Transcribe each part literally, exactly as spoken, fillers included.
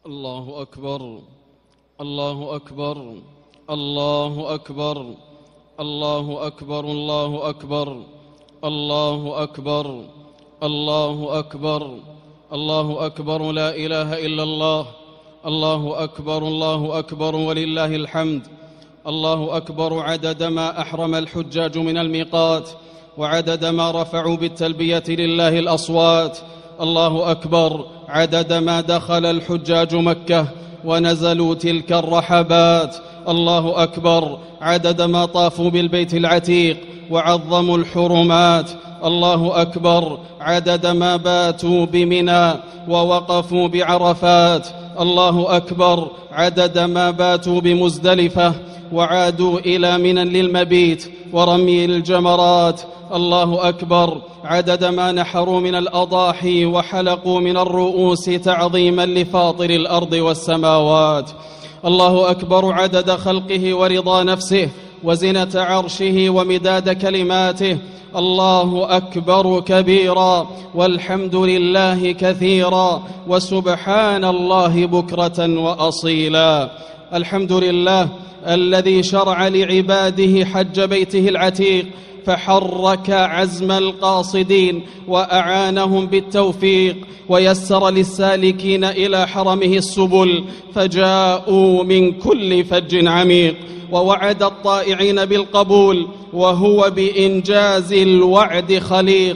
الله أكبر الله أكبر الله أكبر الله أكبر الله أكبر الله أكبر الله أكبر الله أكبر لا إله إلا الله الله أكبر الله أكبر ولله الحمد. الله أكبر عدد ما أحرم الحجاج من الميقات وعدد ما رفعوا بالتلبية لله الأصوات. الله أكبر عدد ما دخل الحجاج مكة ونزلوا تلك الرحبات. الله أكبر عدد ما طافوا بالبيت العتيق وعظموا الحرمات. الله أكبر عدد ما باتوا بمنى ووقفوا بعرفات. الله أكبر عدد ما باتوا بمزدلفة وعادوا إلى منى للمبيت ورمي الجمرات. الله أكبر عدد ما نحروا من الأضاحي وحلقوا من الرؤوس تعظيما لفاطر الأرض والسماوات. الله أكبر عدد خلقه ورضا نفسه وزنة عرشه ومداد كلماته. الله أكبر كبيرا والحمد لله كثيرا وسبحان الله بكرة وأصيلا. الحمد لله الذي شرع لعباده حج بيته العتيق فحرك عزم القاصدين وأعانهم بالتوفيق ويسر للسالكين إلى حرمه السبل فجاءوا من كل فج عميق ووعد الطائعين بالقبول وهو بإنجاز الوعد خليق.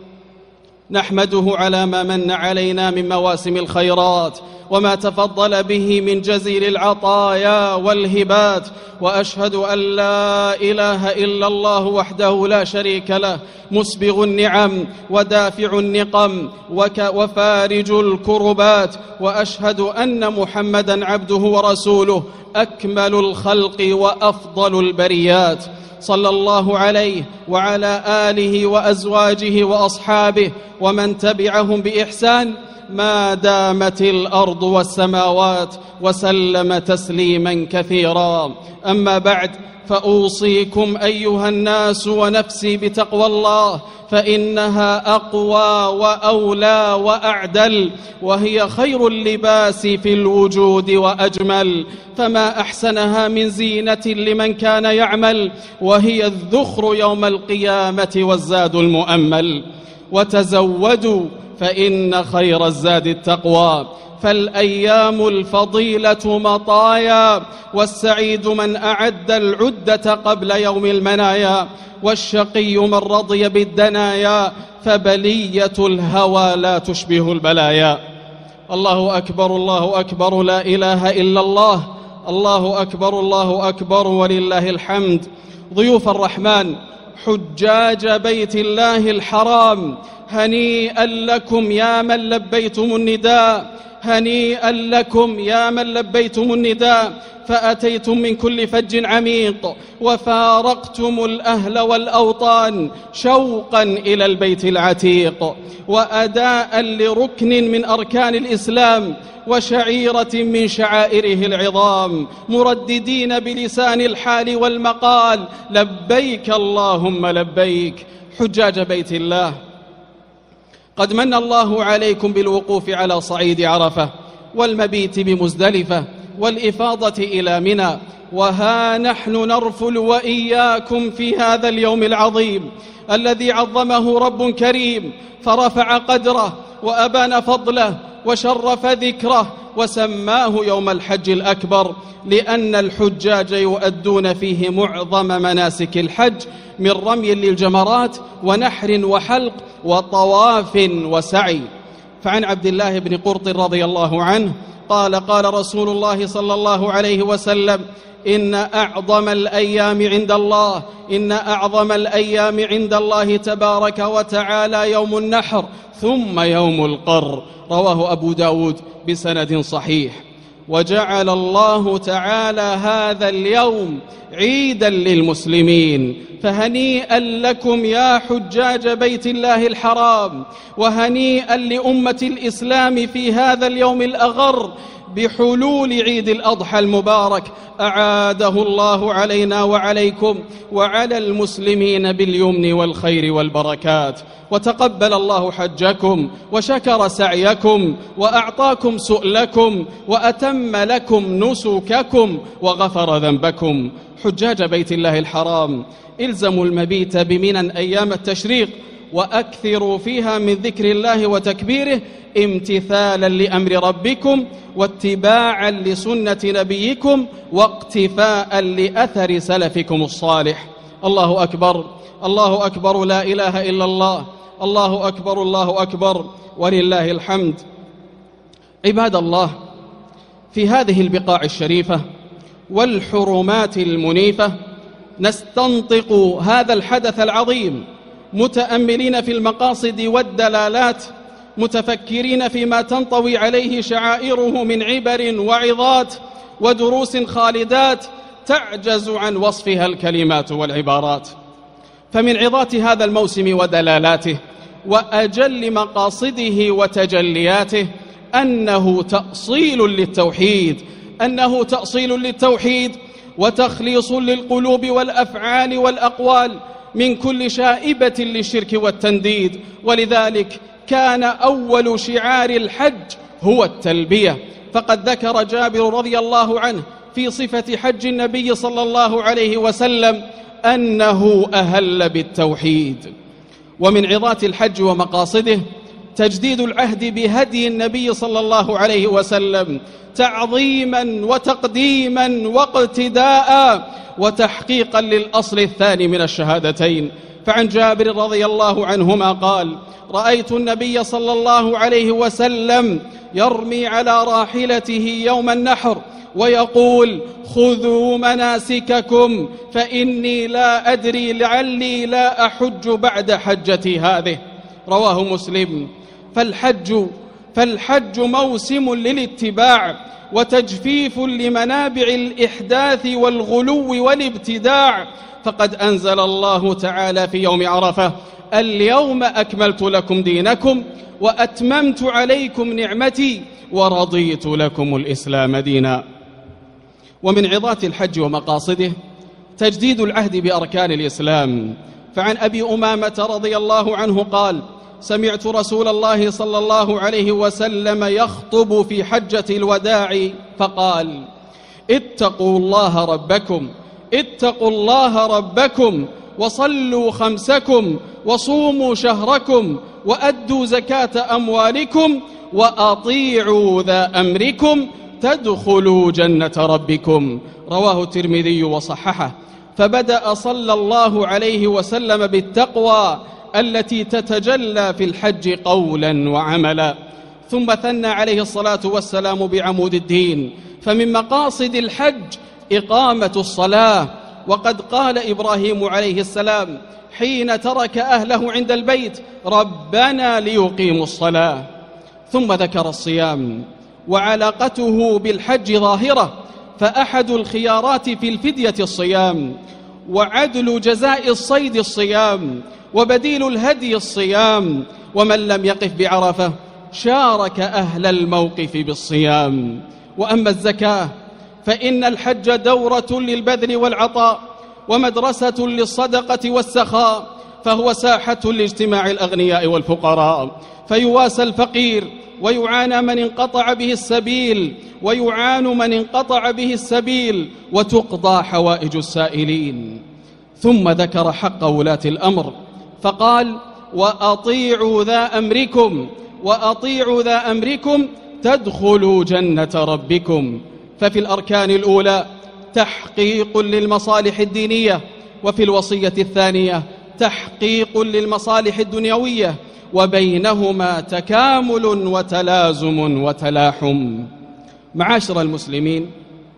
نحمده على ما من علينا من مواسم الخيرات وما تفضل به من جزيل العطايا والهبات، وأشهد أن لا إله إلا الله وحده لا شريك له مسبغ النعم ودافع النقم وفارج الكربات، وأشهد أن محمدًا عبده ورسوله أكمل الخلق وأفضل البريات، صلى الله عليه وعلى آله وأزواجه وأصحابه ومن تبعهم بإحسان ما دامت الأرض والسماوات وسلم تسليما كثيرا. أما بعد، فأوصيكم أيها الناس ونفسي بتقوى الله، فإنها أقوى وأولى وأعدل، وهي خير اللباس في الوجود وأجمل، فما أحسنها من زينة لمن كان يعمل، وهي الذخر يوم القيامة والزاد المؤمل. وتزودوا فإن خير الزاد التقوى، فالأيام الفضيلة مطايا، والسعيد من أعد العدة قبل يوم المنايا، والشقي من رضي بالدنايا، فبلية الهوى لا تشبه البلايا. الله أكبر الله أكبر لا إله إلا الله، الله أكبر الله أكبر ولله الحمد. ضيوف الرحمن حجاج بيت الله الحرام، هنيئا لكم يا من لبيتم النداء، هنيئا لكم يا من لبيتم النداء، فأتيتم من كل فج عميق وفارقتم الأهل والأوطان شوقا إلى البيت العتيق، وأداء لركن من أركان الإسلام وشعيرة من شعائره العظام، مرددين بلسان الحال والمقال لبيك اللهم لبيك. حجاج بيت الله، قد من الله عليكم بالوقوف على صعيد عرفة والمبيت بمزدلفة والإفاضة إلى منى، وها نحن نرفل وإياكم في هذا اليوم العظيم الذي عظمه رب كريم فرفع قدره وأبان فضله وشرف ذكره وسماه يوم الحج الأكبر، لأن الحجاج يؤدون فيه معظم مناسك الحج من رمي للجمرات ونحر وحلق وطواف وسعي. فعن عبد الله بن قرط رضي الله عنه قال قال رسول الله صلى الله عليه وسلم: إن أعظم الأيام عند الله إن أعظم الأيام عند الله تبارك وتعالى يوم النحر ثم يوم القر. رواه أبو داود بسند صحيح. وجعل الله تعالى هذا اليوم عيدا للمسلمين، فهنيئا لكم يا حجاج بيت الله الحرام، وهنيئا لأمة الإسلام في هذا اليوم الأغر بحلول عيد الأضحى المبارك أعاده الله علينا وعليكم وعلى المسلمين باليمن والخير والبركات، وتقبل الله حجكم وشكر سعيكم وأعطاكم سؤلكم وأتم لكم نسككم وغفر ذنبكم. حجاج بيت الله الحرام، إلزموا المبيت بمنى أيام التشريق، وأكثروا فيها من ذكر الله وتكبيره امتثالا لأمر ربكم واتباعا لسنة نبيكم واقتفاء لأثر سلفكم الصالح. الله أكبر، الله أكبر، لا إله إلا الله، الله أكبر، الله أكبر، ولله الحمد. عباد الله، في هذه البقاع الشريفة والحرمات المنيفة نستنطق هذا الحدث العظيم متأملين في المقاصد والدلالات، متفكرين فيما تنطوي عليه شعائره من عبر وعظات ودروس خالدات تعجز عن وصفها الكلمات والعبارات. فمن عظات هذا الموسم ودلالاته وأجل مقاصده وتجلياته أنه تأصيل للتوحيد، أنه تأصيل للتوحيد وتخليص للقلوب والأفعال والأقوال من كل شائبة للشرك والتنديد. ولذلك كان أول شعار الحج هو التلبية، فقد ذكر جابر رضي الله عنه في صفة حج النبي صلى الله عليه وسلم أنه أهل بالتوحيد. ومن عظات الحج ومقاصده تجديد العهد بهدي النبي صلى الله عليه وسلم تعظيما وتقديما واقتداء وتحقيقا للأصل الثاني من الشهادتين. فعن جابر رضي الله عنهما قال: رأيت النبي صلى الله عليه وسلم يرمي على راحلته يوم النحر ويقول: خذوا مناسككم فإني لا أدري لعلي لا أحج بعد حجتي هذه. رواه مسلم. فالحج فالحج موسم للاتباع وتجفيف لمنابع الإحداث والغلو والابتداع، فقد أنزل الله تعالى في يوم عرفة: اليوم أكملت لكم دينكم وأتممت عليكم نعمتي ورضيت لكم الإسلام دينا. ومن عظات الحج ومقاصده تجديد العهد بأركان الإسلام. فعن أبي أمامة رضي الله عنه قال: سمعت رسول الله صلى الله عليه وسلم يخطب في حجة الوداع فقال: اتقوا الله ربكم اتقوا الله ربكم وصلوا خمسكم وصوموا شهركم وأدوا زكاة أموالكم وأطيعوا ذا أمركم تدخلوا جنة ربكم. رواه الترمذي وصححه. فبدأ صلى الله عليه وسلم بالتقوى التي تتجلى في الحج قولا وعملا، ثم ثنى عليه الصلاة والسلام بعمود الدين. فمن مقاصد الحج إقامة الصلاة، وقد قال إبراهيم عليه السلام حين ترك أهله عند البيت: ربنا ليقيموا الصلاة. ثم ذكر الصيام وعلاقته بالحج ظاهرة، فأحد الخيارات في الفدية الصيام، وعدل جزاء الصيد الصيام، وبديل الهدي الصيام. ومن لم يقف بعرفة شارك أهل الموقف بالصيام. وأما الزكاة فإن الحج دورة للبذل والعطاء ومدرسة للصدقة والسخاء، فهو ساحة لاجتماع الأغنياء والفقراء، فيواسى الفقير ويعانى من انقطع به السبيل ويعان من انقطع به السبيل وتقضى حوائج السائلين. ثم ذكر حق ولاة الأمر فقال: وأطيعوا ذا أمركم وأطيعوا ذا أمركم تدخلوا جنة ربكم. ففي الأركان الأولى تحقيق للمصالح الدينية، وفي الوصية الثانية تحقيق للمصالح الدنيوية، وبينهما تكامل وتلازم وتلاحم. معاشر المسلمين،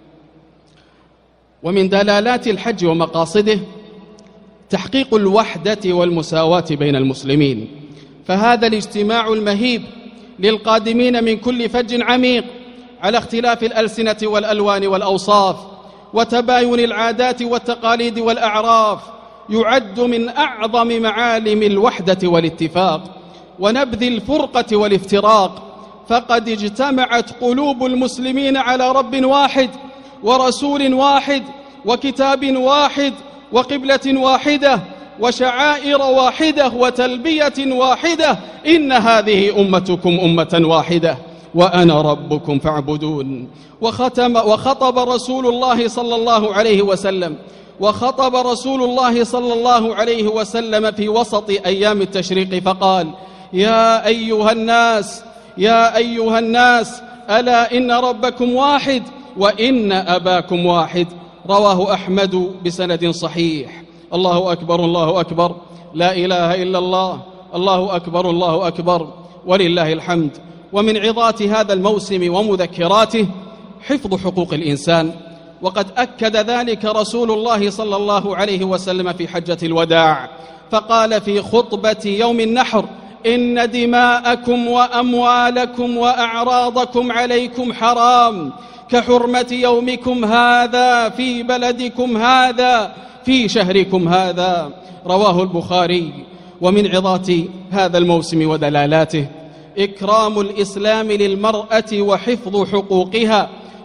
ومن دلالات الحج ومقاصده تحقيق الوحدة والمساواة بين المسلمين، فهذا الاجتماع المهيب للقادمين من كل فج عميق على اختلاف الألسنة والألوان والأوصاف وتباين العادات والتقاليد والأعراف يعد من أعظم معالم الوحدة والاتفاق ونبذ الفرقة والافتراق. فقد اجتمعت قلوب المسلمين على رب واحد ورسول واحد وكتاب واحد وقبلة واحدة وشعائر واحدة وتلبية واحدة، إن هذه أمتكم أمة واحدة وأنا ربكم فاعبدون. وختم وخطب رسول الله صلى الله عليه وسلم وخطب رسول الله صلى الله عليه وسلم في وسط أيام التشريق فقال: يا أيها الناس يا أيها الناس ألا إن ربكم واحد وإن أباكم واحد. رواه أحمد بسند صحيح. الله أكبر الله أكبر، لا إله إلا الله، الله أكبر الله أكبر، ولله الحمد. ومن عظات هذا الموسم ومذكراته حفظ حقوق الإنسان، وقد أكد ذلك رسول الله صلى الله عليه وسلم في حجة الوداع، فقال في خطبة يوم النحر: إن دماءكم وأموالكم وأعراضكم عليكم حرام كحرمة يومكم هذا في بلدكم هذا في شهركم هذا. رواه البخاري. ومن عظات هذا الموسم ودلالاته إكرام الإسلام للمرأة وحفظ حقوقها،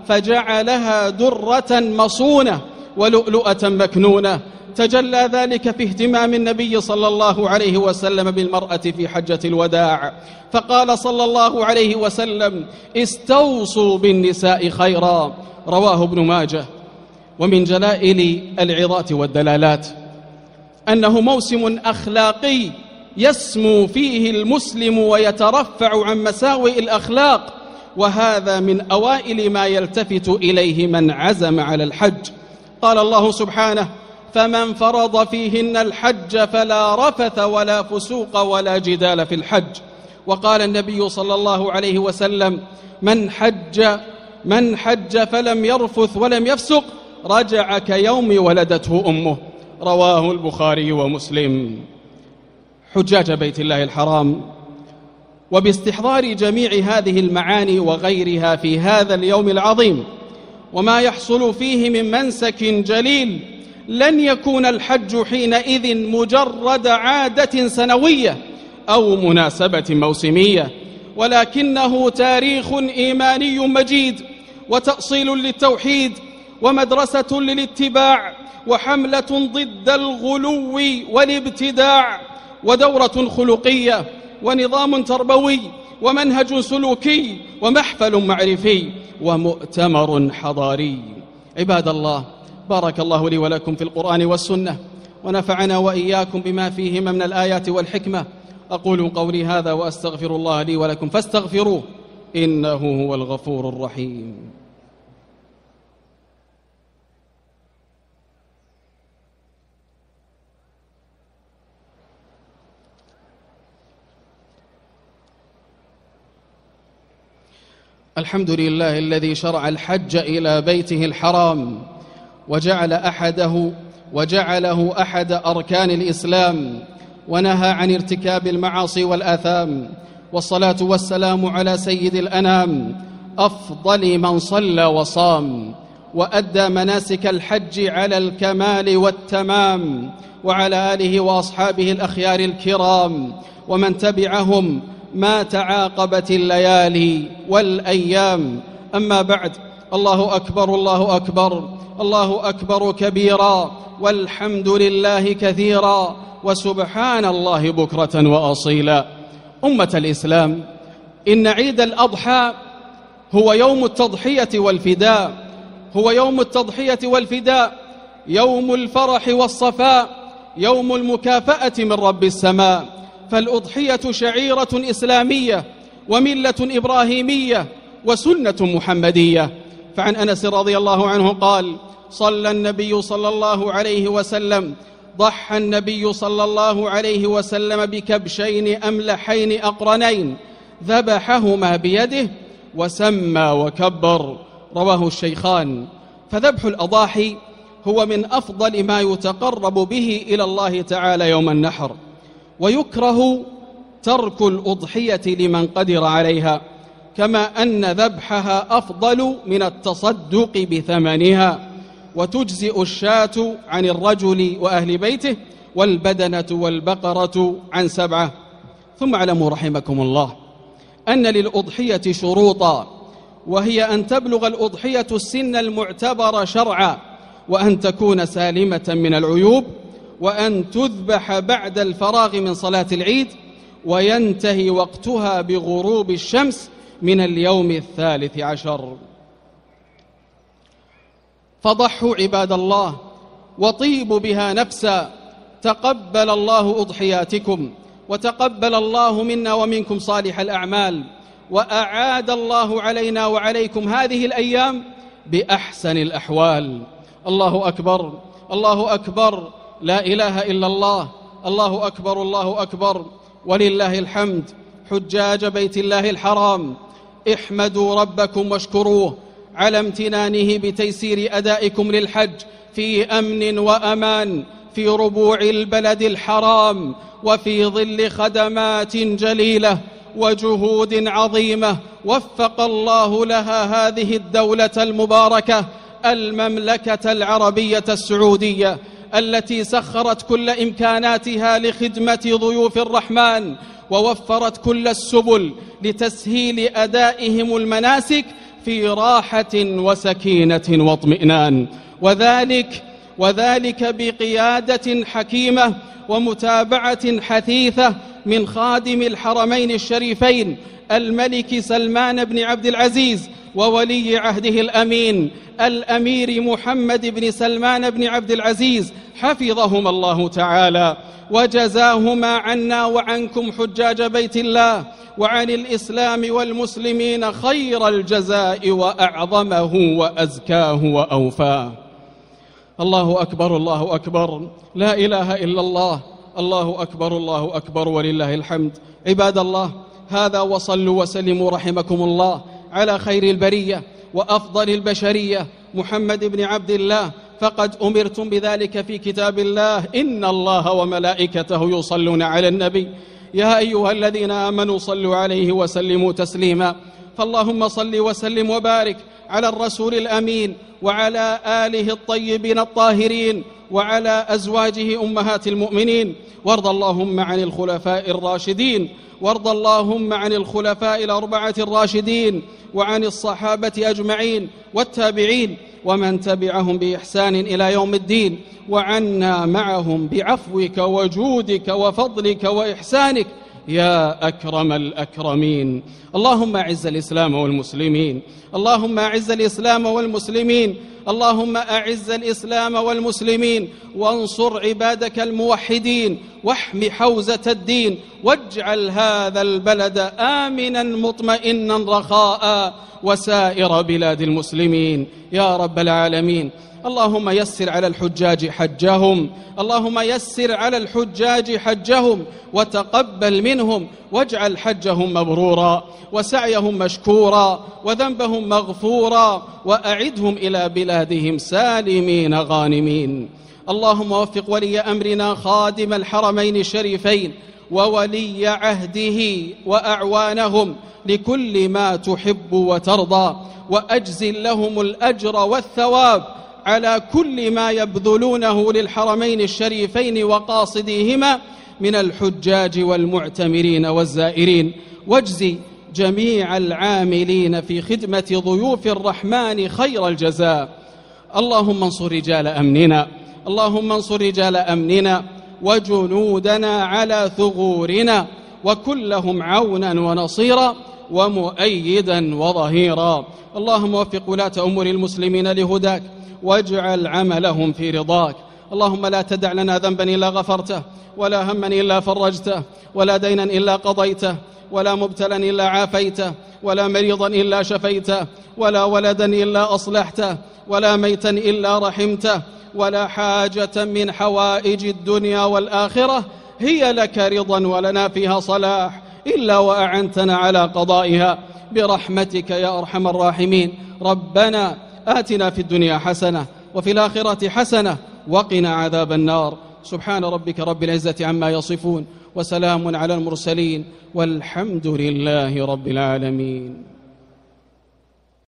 فجعلها درة مصونة ولؤلؤة مكنونة. تجلى ذلك في اهتمام النبي صلى الله عليه وسلم بالمرأة في حجة الوداع، فقال صلى الله عليه وسلم: استوصوا بالنساء خيرا. رواه ابن ماجه. ومن جلائل العظات والدلالات أنه موسم أخلاقي يسمو فيه المسلم ويترفع عن مساوئ الأخلاق، وهذا من أوائل ما يلتفت إليه من عزم على الحج. قال الله سبحانه: فمن فرض فيهن الحج فلا رفث ولا فسوق ولا جدال في الحج. وقال النبي صلى الله عليه وسلم: من حج من حج فلم يرفث ولم يفسق رجع كيوم ولدته أمه. رواه البخاري ومسلم. حجاج بيت الله الحرام، وباستحضار جميع هذه المعاني وغيرها في هذا اليوم العظيم وما يحصل فيه من منسك جليل، لن يكون الحج حينئذ مجرد عادة سنوية أو مناسبة موسمية، ولكنه تاريخ إيماني مجيد وتأصيل للتوحيد ومدرسة للاتباع وحملة ضد الغلو والابتداع ودورة خلقية ونظام تربوي ومنهج سلوكي ومحفل معرفي ومؤتمر حضاري. عباد الله، بارك الله لي ولكم في القرآن والسنة، ونفعنا وإياكم بما فيهما من الآيات والحكمة. أقول قولي هذا وأستغفر الله لي ولكم فاستغفروه إنه هو الغفور الرحيم. الحمد لله الذي شرع الحج إلى بيته الحرام وجعل أحده وجعله أحد أركان الإسلام، ونهى عن ارتكاب المعاصي والآثام. والصلاة والسلام على سيد الأنام، أفضل من صلى وصام وأدى مناسك الحج على الكمال والتمام، وعلى آله وأصحابه الأخيار الكرام ومن تبعهم ما تعاقبت الليالي والأيام. أما بعد، الله أكبر الله أكبر الله أكبر كبيرا، والحمد لله كثيرا، وسبحان الله بكرة وأصيلا. أمة الإسلام، إن عيد الأضحى هو يوم التضحية والفداء هو يوم التضحية والفداء يوم الفرح والصفاء، يوم المكافأة من رب السماء. فالأضحية شعيرة إسلامية وملة إبراهيمية وسنة محمدية. فعن أنس رضي الله عنه قال: صلى النبي صلى الله عليه وسلم ضحى النبي صلى الله عليه وسلم بكبشين أملحين أقرنين ذبحهما بيده وسمى وكبر. رواه الشيخان. فذبح الأضاحي هو من أفضل ما يتقرب به إلى الله تعالى يوم النحر، ويكره ترك الأضحية لمن قدر عليها، كما أن ذبحها أفضل من التصدق بثمنها. وتجزئ الشاة عن الرجل وأهل بيته، والبدنة والبقرة عن سبعة. ثم اعلموا رحمكم الله أن للأضحية شروطا، وهي أن تبلغ الأضحية السن المعتبر شرعا، وأن تكون سالمة من العيوب، وأن تذبح بعد الفراغ من صلاة العيد، وينتهي وقتها بغروب الشمس من اليوم الثالث عشر. فضحوا عباد الله وطيبوا بها نفسا، تقبل الله أضحياتكم، وتقبل الله منا ومنكم صالح الأعمال، وأعاد الله علينا وعليكم هذه الأيام بأحسن الأحوال. الله أكبر، الله أكبر، لا إله إلا الله، الله أكبر، الله أكبر، ولله الحمد. حجاج بيت الله الحرام، احمدوا ربكم واشكروه على امتنانه بتيسير أدائكم للحج في أمن وأمان، في ربوع البلد الحرام، وفي ظل خدمات جليلة وجهود عظيمة وفق الله لها هذه الدولة المباركة المملكة العربية السعودية، التي سخرت كل إمكاناتها لخدمة ضيوف الرحمن، ووفرت كل السبل لتسهيل أدائهم المناسك في راحة وسكينة واطمئنان، وذلك وذلك بقيادة حكيمة ومتابعة حثيثة من خادم الحرمين الشريفين الملك سلمان بن عبد العزيز وولي عهده الأمين الأمير محمد بن سلمان بن عبد العزيز، حفظهما الله تعالى وجزاهما عنا وعنكم حجاج بيت الله وعن الإسلام والمسلمين خير الجزاء وأعظمه وأزكاه وأوفاه. الله أكبر، الله أكبر، لا إله إلا الله، الله أكبر، الله أكبر، ولله الحمد. عباد الله، هذا وصلوا وسلموا رحمكم الله على خير البرية وأفضل البشرية محمد بن عبد الله، فقد أمرتم بذلك في كتاب الله: إن الله وملائكته يصلون على النبي يا أيها الذين آمنوا صلوا عليه وسلموا تسليما. فاللهم صل وسلم وبارك على الرسول الأمين وعلى آله الطيبين الطاهرين وعلى أزواجه أمهات المؤمنين، وارض اللهم عن الخلفاء الراشدين وارض اللهم عن الخلفاء الأربعة الراشدين وعن الصحابة أجمعين والتابعين ومن تبعهم بإحسان إلى يوم الدين، وعنا معهم بعفوك وجودك وفضلك وإحسانك يا أكرم الأكرمين. اللهم أعز الإسلام والمسلمين، اللهم أعز الإسلام والمسلمين، اللهم أعز الإسلام والمسلمين، وانصر عبادك الموحدين، واحم حوزة الدين، واجعل هذا البلد آمنا مطمئنا رخاء وسائر بلاد المسلمين يا رب العالمين. اللهم يسر على الحجاج حجهم، اللهم يسر على الحجاج حجهم وتقبل منهم، واجعل حجهم مبرورا وسعيهم مشكورا وذنبهم مغفورا، وأعدهم إلى بلادهم سالمين غانمين. اللهم وفق ولي أمرنا خادم الحرمين الشريفين وولي عهده وأعوانهم لكل ما تحب وترضى، وأجزل لهم الأجر والثواب على كل ما يبذلونه للحرمين الشريفين وقاصديهما من الحجاج والمعتمرين والزائرين، واجزي جميع العاملين في خدمة ضيوف الرحمن خير الجزاء. اللهم انصر رجال أمننا، اللهم انصر رجال أمننا وجنودنا على ثغورنا، وكن لهم عونا ونصيرا ومؤيدا وظهيرا. اللهم وفق ولاة أمور المسلمين لهداك، واجعل عملهم في رضاك. اللهم لا تدع لنا ذنبا إلا غفرته، ولا هما إلا فرجته، ولا دينا إلا قضيته، ولا مبتلا إلا عافيته، ولا مريضا إلا شفيته، ولا ولدا إلا أصلحته، ولا ميتا إلا رحمته، ولا حاجة من حوائج الدنيا والآخرة هي لك رضا ولنا فيها صلاح إلا وأعنتنا على قضائها برحمتك يا أرحم الراحمين. ربنا آتنا في الدنيا حسنة وفي الآخرة حسنة وقنا عذاب النار. سبحان ربك رب العزة عما يصفون، وسلام على المرسلين، والحمد لله رب العالمين.